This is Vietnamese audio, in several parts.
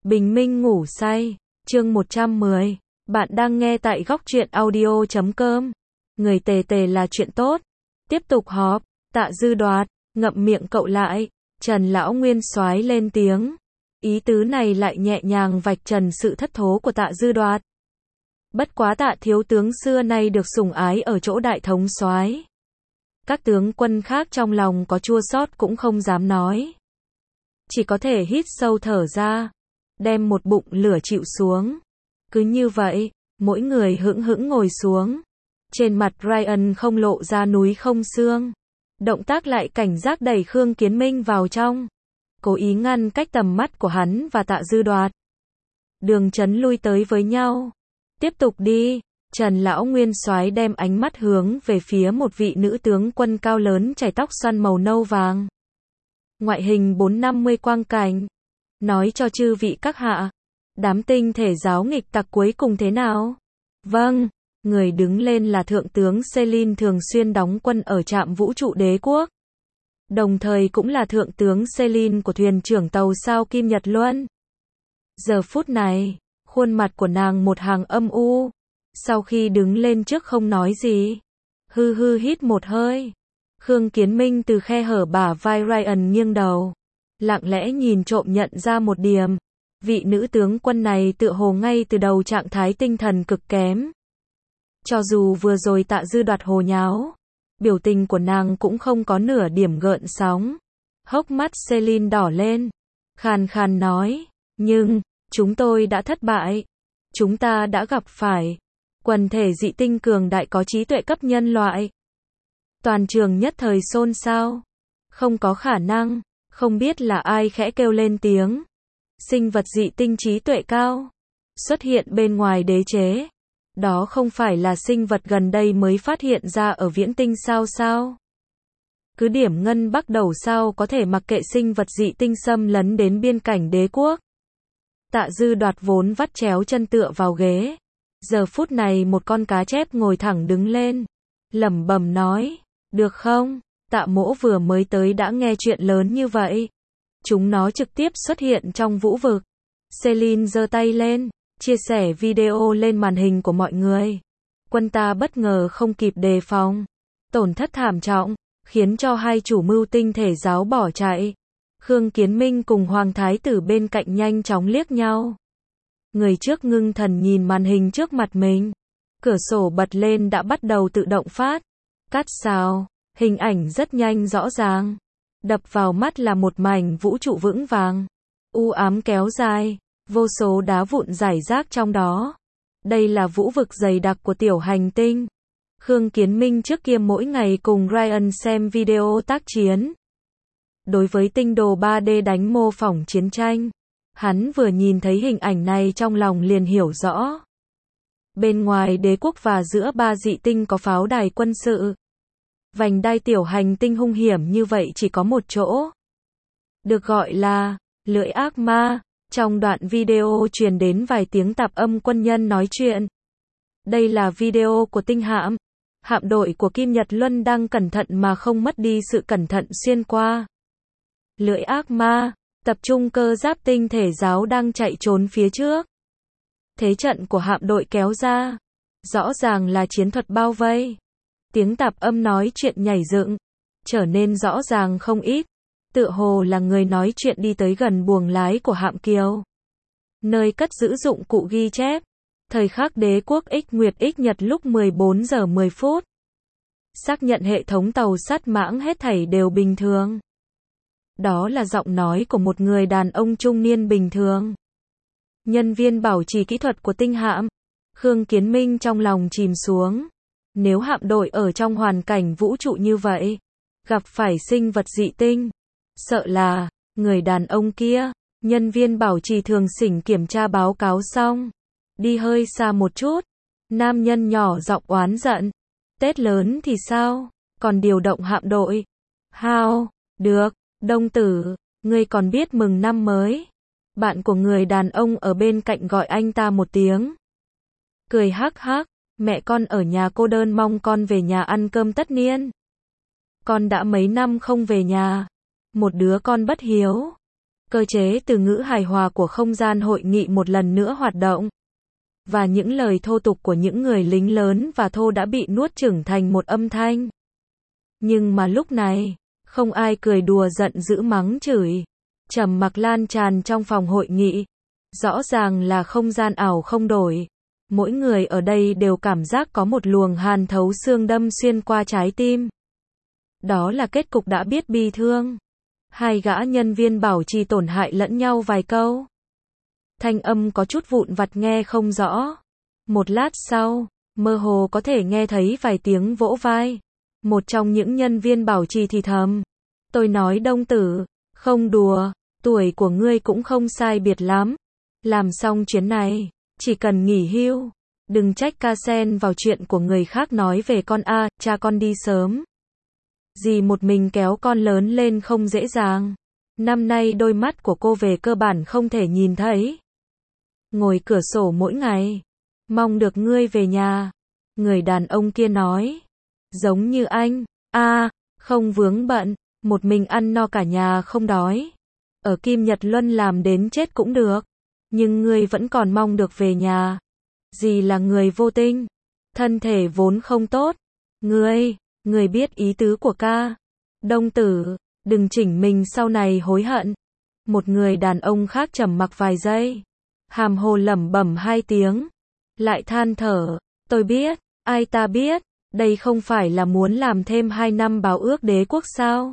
Bình minh ngủ say, chương 110. Bạn đang nghe tại góc truyện audio.com. Người tề tề là chuyện tốt. Tiếp tục họp, Tạ Dư Đoạt, ngậm miệng cậu lại. Trần Lão Nguyên soái lên tiếng. Ý tứ này lại nhẹ nhàng vạch trần sự thất thố của Tạ Dư Đoạt. Bất quá Tạ thiếu tướng xưa nay được sủng ái ở chỗ đại thống soái. Các tướng quân khác trong lòng có chua xót cũng không dám nói. Chỉ có thể hít sâu thở ra, đem một bụng lửa chịu xuống. Cứ như vậy, mỗi người hững hững ngồi xuống. Trên mặt Ryan không lộ ra núi không xương. Động tác lại cảnh giác đẩy Khương Kiến Minh vào trong. Cố ý ngăn cách tầm mắt của hắn và Tạ Dư Đoạt. Đường Chấn lui tới với nhau. Tiếp tục đi. Trần Lão Nguyên soái đem ánh mắt hướng về phía một vị nữ tướng quân cao lớn chải tóc xoăn màu nâu vàng. Ngoại hình 450 quang cảnh. Nói cho chư vị các hạ, đám tinh thể giáo nghịch tặc cuối cùng thế nào? Vâng, người đứng lên là Thượng tướng Celine thường xuyên đóng quân ở trạm vũ trụ đế quốc. Đồng thời cũng là Thượng tướng Celine của thuyền trưởng tàu sao Kim Nhật Luân. Giờ phút này, khuôn mặt của nàng một hàng âm u. Sau khi đứng lên trước không nói gì. Hư hư hít một hơi. Khương Kiến Minh từ khe hở bả vai Ryan nghiêng đầu. Lặng lẽ nhìn trộm nhận ra một điểm. Vị nữ tướng quân này tựa hồ ngay từ đầu trạng thái tinh thần cực kém. Cho dù vừa rồi Tạ Dư Đoạt hồ nháo, biểu tình của nàng cũng không có nửa điểm gợn sóng. Hốc mắt Celine đỏ lên. Khàn khàn nói. Nhưng, chúng tôi đã thất bại. Chúng ta đã gặp phải quần thể dị tinh cường đại có trí tuệ cấp nhân loại. Toàn trường nhất thời xôn xao. Không có khả năng. Không biết là ai khẽ kêu lên tiếng. Sinh vật dị tinh trí tuệ cao. Xuất hiện bên ngoài đế chế. Đó không phải là sinh vật gần đây mới phát hiện ra ở viễn tinh sao? Cứ điểm ngân bắc đầu sao có thể mặc kệ sinh vật dị tinh xâm lấn đến biên cảnh đế quốc. Tạ Dư Đoạt vốn vắt chéo chân tựa vào ghế. Giờ phút này một con cá chép ngồi thẳng đứng lên. Lẩm bẩm nói. Được không? Tạ Mỗ vừa mới tới đã nghe chuyện lớn như vậy. Chúng nó trực tiếp xuất hiện trong vũ vực. Celine giơ tay lên, chia sẻ video lên màn hình của mọi người. Quân ta bất ngờ không kịp đề phòng. Tổn thất thảm trọng, khiến cho hai chủ mưu tinh thể giáo bỏ chạy. Khương Kiến Minh cùng Hoàng Thái tử bên cạnh nhanh chóng liếc nhau. Người trước ngưng thần nhìn màn hình trước mặt mình. Cửa sổ bật lên đã bắt đầu tự động phát. Cắt xào. Hình ảnh rất nhanh rõ ràng. Đập vào mắt là một mảnh vũ trụ vững vàng. U ám kéo dài. Vô số đá vụn rải rác trong đó. Đây là vũ vực dày đặc của tiểu hành tinh. Khương Kiến Minh trước kia mỗi ngày cùng Ryan xem video tác chiến. Đối với tinh đồ 3D đánh mô phỏng chiến tranh. Hắn vừa nhìn thấy hình ảnh này trong lòng liền hiểu rõ. Bên ngoài đế quốc và giữa ba dị tinh có pháo đài quân sự. Vành đai tiểu hành tinh hung hiểm như vậy chỉ có một chỗ. Được gọi là lưỡi ác ma. Trong đoạn video truyền đến vài tiếng tạp âm quân nhân nói chuyện. Đây là video của tinh hạm. Hạm đội của Kim Nhật Luân đang cẩn thận mà không mất đi sự cẩn thận xuyên qua. Lưỡi ác ma, tập trung cơ giáp tinh thể giáo đang chạy trốn phía trước. Thế trận của hạm đội kéo ra. Rõ ràng là chiến thuật bao vây. Tiếng tạp âm nói chuyện nhảy dựng, trở nên rõ ràng không ít. Tựa hồ là người nói chuyện đi tới gần buồng lái của hạm kiều. Nơi cất giữ dụng cụ ghi chép. Thời khắc đế quốc X Nguyệt X Nhật lúc 14 giờ 10 phút. Xác nhận hệ thống tàu sắt mãng hết thảy đều bình thường. Đó là giọng nói của một người đàn ông trung niên bình thường. Nhân viên bảo trì kỹ thuật của tinh hạm. Khương Kiến Minh trong lòng chìm xuống. Nếu hạm đội ở trong hoàn cảnh vũ trụ như vậy, gặp phải sinh vật dị tinh, sợ là, người đàn ông kia, nhân viên bảo trì thường xỉnh kiểm tra báo cáo xong, đi hơi xa một chút, nam nhân nhỏ giọng oán giận, Tết lớn thì sao, còn điều động hạm đội, hao, được, Đông Tử, ngươi còn biết mừng năm mới, bạn của người đàn ông ở bên cạnh gọi anh ta một tiếng, cười hắc hắc. Mẹ con ở nhà cô đơn mong con về nhà ăn cơm tất niên. Con đã mấy năm không về nhà. Một đứa con bất hiếu. Cơ chế từ ngữ hài hòa của không gian hội nghị một lần nữa hoạt động. Và những lời thô tục của những người lính lớn và thô đã bị nuốt chửng thành một âm thanh. Nhưng mà lúc này, không ai cười đùa giận dữ mắng chửi. Trầm mặc lan tràn trong phòng hội nghị. Rõ ràng là không gian ảo không đổi. Mỗi người ở đây đều cảm giác có một luồng hàn thấu xương đâm xuyên qua trái tim. Đó là kết cục đã biết bi thương. Hai gã nhân viên bảo trì tổn hại lẫn nhau vài câu. Thanh âm có chút vụn vặt nghe không rõ. Một lát sau, mơ hồ có thể nghe thấy vài tiếng vỗ vai. Một trong những nhân viên bảo trì thì thầm. Tôi nói Đông Tử, không đùa, tuổi của ngươi cũng không sai biệt lắm. Làm xong chuyến này, chỉ cần nghỉ hưu. Đừng trách ca sen vào chuyện của người khác nói về con a, cha con đi sớm. Dì một mình kéo con lớn lên không dễ dàng. Năm nay đôi mắt của cô về cơ bản không thể nhìn thấy. Ngồi cửa sổ mỗi ngày. Mong được ngươi về nhà. Người đàn ông kia nói. Giống như anh. Không vướng bận. Một mình ăn no cả nhà không đói. Ở Kim Nhật Luân làm đến chết cũng được. Nhưng ngươi vẫn còn mong được về nhà. Dì là người vô tinh. Thân thể vốn không tốt. Ngươi biết ý tứ của ca. Đông Tử, đừng chỉnh mình sau này hối hận. Một người đàn ông khác trầm mặc vài giây. Hàm hồ lẩm bẩm hai tiếng. Lại than thở. Tôi biết, ai ta biết. Đây không phải là muốn làm thêm 2 năm báo ước đế quốc sao?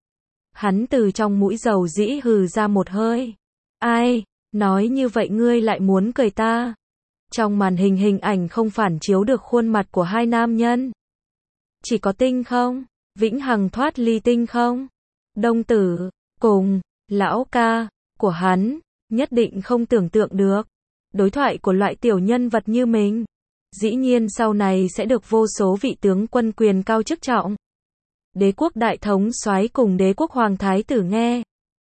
Hắn từ trong mũi dầu dĩ hừ ra một hơi. Ai, nói như vậy ngươi lại muốn cười ta? Trong màn hình hình ảnh không phản chiếu được khuôn mặt của hai nam nhân. Chỉ có tinh không? Vĩnh hằng thoát ly tinh không? Đông Tử, cùng, lão ca, của hắn, nhất định không tưởng tượng được. Đối thoại của loại tiểu nhân vật như mình. Dĩ nhiên sau này sẽ được vô số vị tướng quân quyền cao chức trọng. Đế quốc đại thống soái cùng đế quốc hoàng thái tử nghe.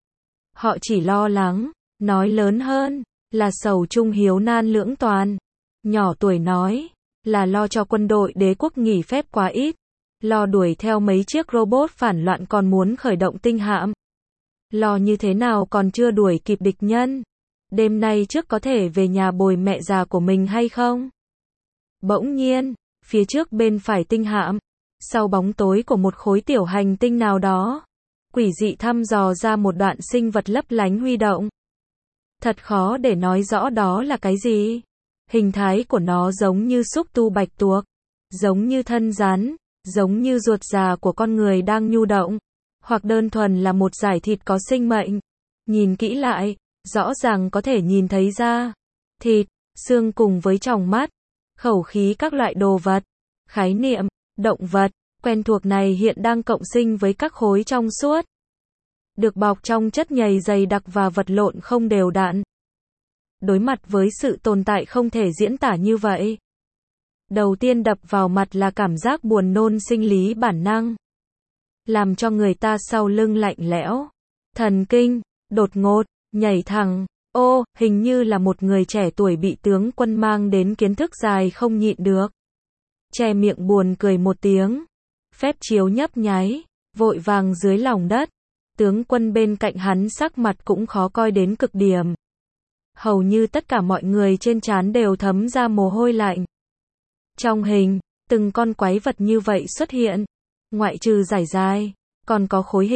Họ chỉ lo lắng, nói lớn hơn, là sầu chung hiếu nan lưỡng toàn. Nhỏ tuổi nói, là lo cho quân đội đế quốc nghỉ phép quá ít. Lo đuổi theo mấy chiếc robot phản loạn còn muốn khởi động tinh hạm. Lo như thế nào còn chưa đuổi kịp địch nhân. Đêm nay trước có thể về nhà bồi mẹ già của mình hay không? Bỗng nhiên, phía trước bên phải tinh hạm, sau bóng tối của một khối tiểu hành tinh nào đó, quỷ dị thăm dò ra một đoạn sinh vật lấp lánh huy động. Thật khó để nói rõ đó là cái gì. Hình thái của nó giống như xúc tu bạch tuộc, giống như thân rắn, giống như ruột già của con người đang nhu động, hoặc đơn thuần là một dải thịt có sinh mệnh. Nhìn kỹ lại, rõ ràng có thể nhìn thấy da, thịt, xương cùng với tròng mắt, khẩu khí các loại đồ vật, khái niệm, động vật, quen thuộc này hiện đang cộng sinh với các khối trong suốt. Được bọc trong chất nhầy dày đặc và vật lộn không đều đặn. Đối mặt với sự tồn tại không thể diễn tả như vậy. Đầu tiên đập vào mặt là cảm giác buồn nôn sinh lý bản năng. Làm cho người ta sau lưng lạnh lẽo. Thần kinh, đột ngột, nhảy thẳng. Ô, hình như là một người trẻ tuổi bị tướng quân mang đến kiến thức dài không nhịn được. Che miệng buồn cười một tiếng. Phép chiếu nhấp nháy, vội vàng dưới lòng đất. Tướng quân bên cạnh hắn sắc mặt cũng khó coi đến cực điểm. Hầu như tất cả mọi người trên trán đều thấm ra mồ hôi lạnh. Trong hình, từng con quái vật như vậy xuất hiện. Ngoại trừ giải dài, còn có khối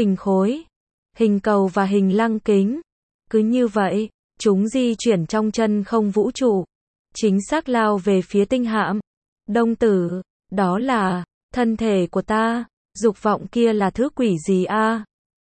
hình cầu và hình lăng kính. Cứ như vậy, chúng di chuyển trong chân không vũ trụ. Chính xác lao về phía tinh hạm. Đông Tử, đó là thân thể của ta. Dục vọng kia là thứ quỷ gì a?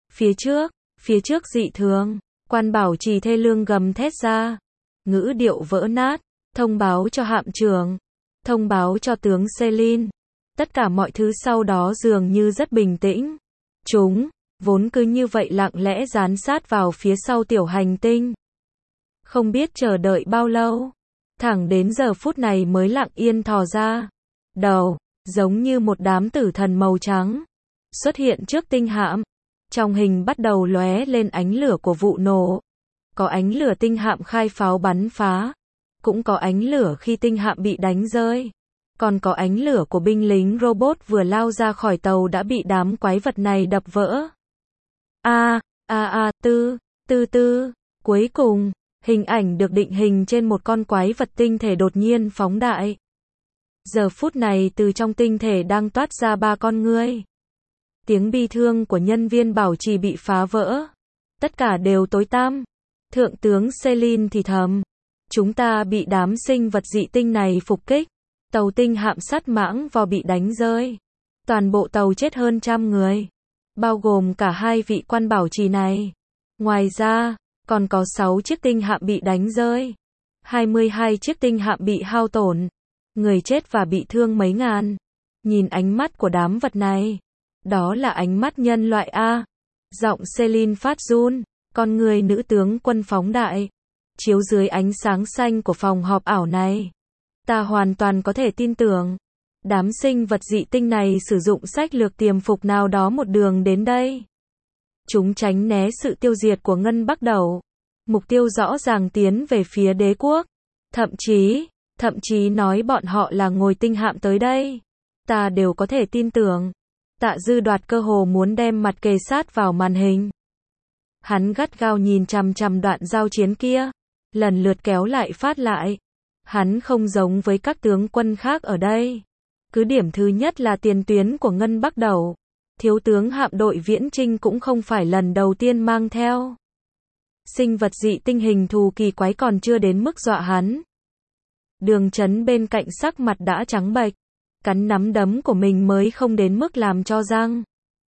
Phía trước dị thường. Quan bảo trì thê lương gầm thét ra. Ngữ điệu vỡ nát. Thông báo cho hạm trưởng. Thông báo cho tướng Selin. Tất cả mọi thứ sau đó dường như rất bình tĩnh. Chúng, vốn cứ như vậy lặng lẽ dán sát vào phía sau tiểu hành tinh. Không biết chờ đợi bao lâu. Thẳng đến giờ phút này mới lặng yên thò ra. Đầu, giống như một đám tử thần màu trắng. Xuất hiện trước tinh hạm. Trong hình bắt đầu lóe lên ánh lửa của vụ nổ. Có ánh lửa tinh hạm khai pháo bắn phá. Cũng có ánh lửa khi tinh hạm bị đánh rơi. Còn có ánh lửa của binh lính robot vừa lao ra khỏi tàu đã bị đám quái vật này đập vỡ. Từ từ, cuối cùng, hình ảnh được định hình trên một con quái vật tinh thể đột nhiên phóng đại. Giờ phút này từ trong tinh thể đang toát ra 3 con ngươi. Tiếng bi thương của nhân viên bảo trì bị phá vỡ. Tất cả đều tối tăm. Thượng tướng Celine thì thầm. Chúng ta bị đám sinh vật dị tinh này phục kích. Tàu tinh hạm sắt mãng vò bị đánh rơi. Toàn bộ tàu chết hơn 100 người. Bao gồm cả 2 vị quan bảo trì này. Ngoài ra, còn có 6 chiếc tinh hạm bị đánh rơi. 22 chiếc tinh hạm bị hao tổn. Người chết và bị thương mấy ngàn. Nhìn ánh mắt của đám vật này. Đó là ánh mắt nhân loại A. Giọng Celine phát run. Con người nữ tướng quân phóng đại. Chiếu dưới ánh sáng xanh của phòng họp ảo này. Ta hoàn toàn có thể tin tưởng. Đám sinh vật dị tinh này sử dụng sách lược tiềm phục nào đó một đường đến đây. Chúng tránh né sự tiêu diệt của Ngân Bắc Đẩu. Mục tiêu rõ ràng tiến về phía đế quốc. Thậm chí nói bọn họ là ngồi tinh hạm tới đây. Ta đều có thể tin tưởng. Tạ Dư Đoạt cơ hồ muốn đem mặt kề sát vào màn hình. Hắn gắt gao nhìn chằm chằm đoạn giao chiến kia. Lần lượt kéo lại phát lại. Hắn không giống với các tướng quân khác ở đây. Cứ điểm thứ nhất là tiền tuyến của Ngân Bắc Đẩu. Thiếu tướng hạm đội Viễn Chinh cũng không phải lần đầu tiên mang theo. Sinh vật dị tinh hình thù kỳ quái còn chưa đến mức dọa hắn. Đường Chấn bên cạnh sắc mặt đã trắng bệch. Cắn nắm đấm của mình mới không đến mức làm cho răng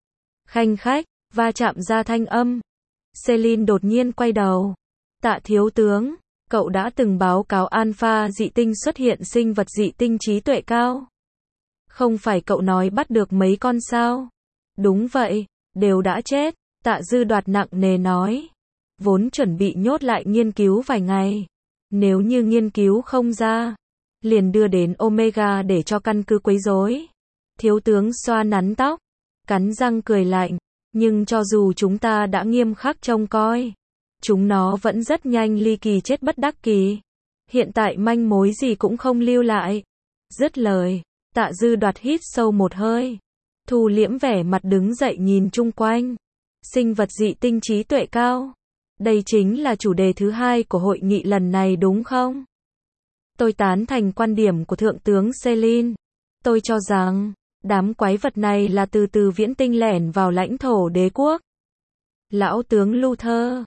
khanh khách, va chạm ra thanh âm. Celine đột nhiên quay đầu. Tạ thiếu tướng, cậu đã từng báo cáo Alpha dị tinh xuất hiện sinh vật dị tinh trí tuệ cao. Không phải cậu nói bắt được mấy con sao? Đúng vậy, đều đã chết. Tạ Dư Đoạt nặng nề nói. Vốn chuẩn bị nhốt lại nghiên cứu vài ngày. Nếu như nghiên cứu không ra, liền đưa đến Omega để cho căn cứ quấy rối. Thiếu tướng xoa nắn tóc, cắn răng cười lạnh. Nhưng cho dù chúng ta đã nghiêm khắc trông coi, chúng nó vẫn rất nhanh ly kỳ chết bất đắc kỳ. Hiện tại manh mối gì cũng không lưu lại. Dứt lời, Tạ Dư Đoạt hít sâu một hơi. Thu liễm vẻ mặt đứng dậy nhìn chung quanh. Sinh vật dị tinh trí tuệ cao. Đây chính là chủ đề thứ 2 của hội nghị lần này đúng không? Tôi tán thành quan điểm của Thượng tướng Celine. Tôi cho rằng, đám quái vật này là từ viễn tinh lẻn vào lãnh thổ đế quốc. Lão tướng Luther,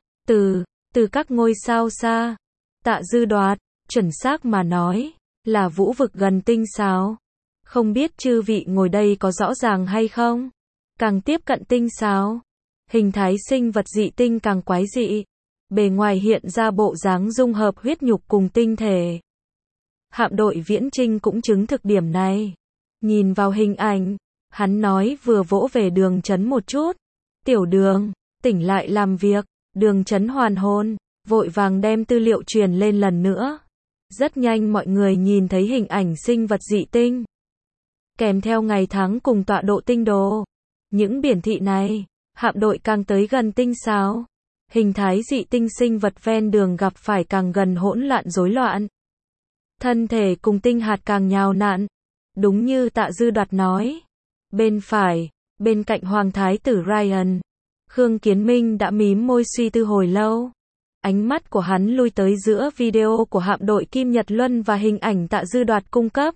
từ các ngôi sao xa. Tạ Dư Đoạt, chuẩn xác mà nói, là vũ vực gần tinh sao. Không biết chư vị ngồi đây có rõ ràng hay không? Càng tiếp cận tinh sao, hình thái sinh vật dị tinh càng quái dị. Bề ngoài hiện ra bộ dáng dung hợp huyết nhục cùng tinh thể. Hạm đội Viễn Chinh cũng chứng thực điểm này. Nhìn vào hình ảnh, hắn nói vừa vỗ về Đường Chấn một chút. Tiểu Đường, tỉnh lại làm việc. Đường Chấn hoàn hồn, vội vàng đem tư liệu truyền lên lần nữa. Rất nhanh mọi người nhìn thấy hình ảnh sinh vật dị tinh. Kèm theo ngày tháng cùng tọa độ tinh đồ. Những biển thị này, hạm đội càng tới gần tinh sao. Hình thái dị tinh sinh vật ven đường gặp phải càng gần hỗn loạn rối loạn. Thân thể cùng tinh hạt càng nhào nặn. Đúng như Tạ Dư Đoạt nói. Bên phải, bên cạnh Hoàng Thái tử Ryan, Khương Kiến Minh đã mím môi suy tư hồi lâu. Ánh mắt của hắn lui tới giữa video của hạm đội Kim Nhật Luân và hình ảnh Tạ Dư Đoạt cung cấp.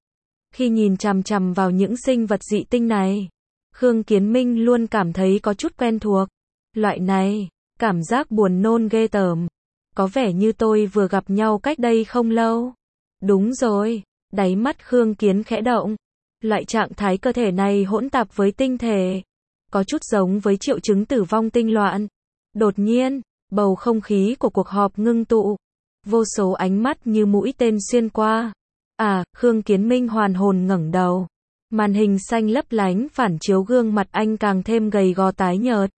Khi nhìn chằm chằm vào những sinh vật dị tinh này, Khương Kiến Minh luôn cảm thấy có chút quen thuộc. Loại này, cảm giác buồn nôn ghê tởm. Có vẻ như tôi vừa gặp nhau cách đây không lâu. Đúng rồi, đáy mắt Khương Kiến khẽ động. Loại trạng thái cơ thể này hỗn tạp với tinh thể. Có chút giống với triệu chứng tử vong tinh loạn. Đột nhiên, bầu không khí của cuộc họp ngưng tụ. Vô số ánh mắt như mũi tên xuyên qua. Khương Kiến Minh hoàn hồn ngẩng đầu. Màn hình xanh lấp lánh phản chiếu gương mặt anh càng thêm gầy gò tái nhợt.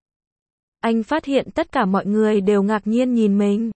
Anh phát hiện tất cả mọi người đều ngạc nhiên nhìn mình.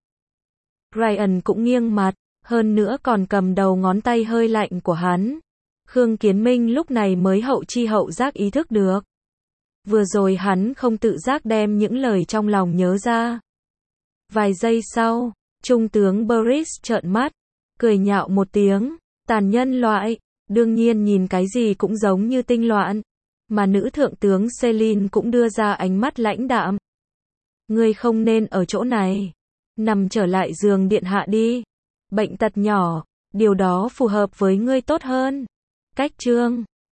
Ryan cũng nghiêng mặt, hơn nữa còn cầm đầu ngón tay hơi lạnh của hắn. Khương Kiến Minh lúc này mới hậu chi hậu giác ý thức được. Vừa rồi hắn không tự giác đem những lời trong lòng nhớ ra. Vài giây sau, Trung tướng Boris trợn mắt, cười nhạo một tiếng. Tàn nhân loại, đương nhiên nhìn cái gì cũng giống như tinh loạn. Mà nữ thượng tướng Celine cũng đưa ra ánh mắt lãnh đạm. Ngươi không nên ở chỗ này. Nằm trở lại giường điện hạ đi. Bệnh tật nhỏ, điều đó phù hợp với ngươi tốt hơn. Cách chương